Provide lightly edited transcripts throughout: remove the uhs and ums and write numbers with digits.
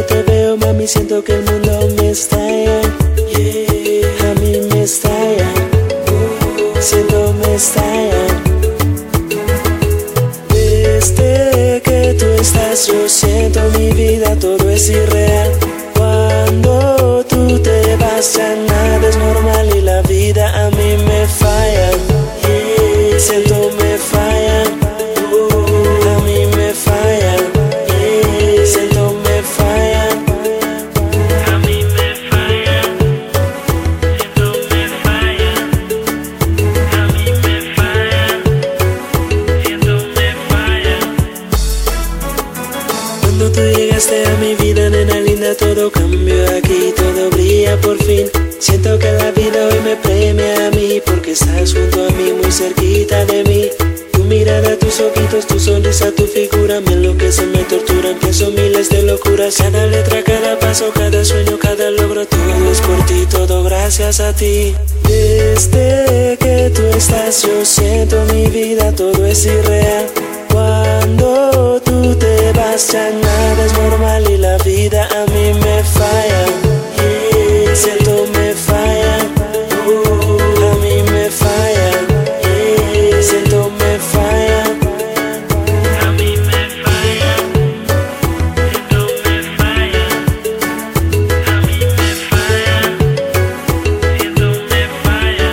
te veo, mami, siento que el mundo me estalla. Yeah, a mí me estalla. Siento me estalla. Desde que tú estás, yo siento mi vida, todo es irreal. Cuando tú te vas, ya nada es normal y la vida a mí me falla. Yeah, siento me falla. A mí me falla. Yeah, siento me falla. A mí me falla. Siento me falla. A mí me falla. Siento me falla. Cuando tú llegaste a mi vida, nena linda, todo cambió aquí, todo brilla por fin. Siento que la vida hoy me premia a mí, porque estás junto a mí, muy cerquita de mí. Tu mirada, tus ojitos, tu sonrisa, tu figura me enloquecen, me torturan, pienso miles de locuras. Cada letra, cada paso, cada sueño, cada logro, todo es por ti, todo gracias a ti. Desde que tú estás, yo siento mi vida, todo es irreal. Cuando tú te vas, ya nada es normal y la vida a mí me falla. Yeah, siento me falla. A mí me falla. Yeah, siento me falla. A mí me falla. Siento me falla. A mí me falla. Siento me falla.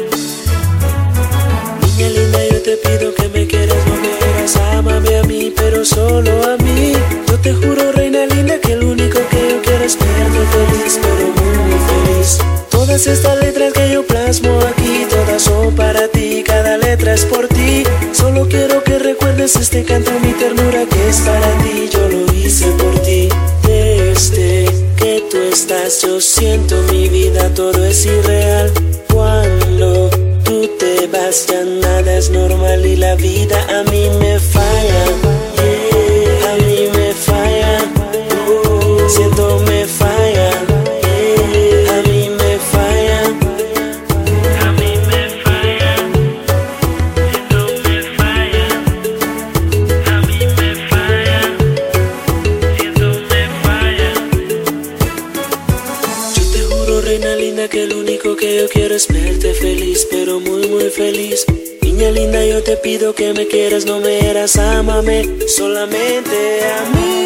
Niña linda, yo te pido que me quieras, no me hagas, ámame a mí, pero solo a mí. Yo te juro, reina linda, que lo único que yo quiero es verte feliz, pero muy, muy feliz. Todas estas letras que yo plasmo aquí, todas son para ti, cada letra es por ti. Solo quiero que recuerdes este canto, mi ternura, que es para ti, yo lo hice por ti. Desde que tú estás, yo siento mi vida, todo es irreal. Cuando tú te vas, ya nada es normal y la vida a mí me falla. Yeah, a mí me falla. Siento me falla. Yeah, a mí me falla. A mí me falla. Siento me falla. A mí me falla. Siento me falla. Yo te juro, reina linda, que lo único que yo quiero es verte feliz, pero muy, muy feliz. Niña linda, yo te pido que me quieras, no me eras, ámame solamente a mí.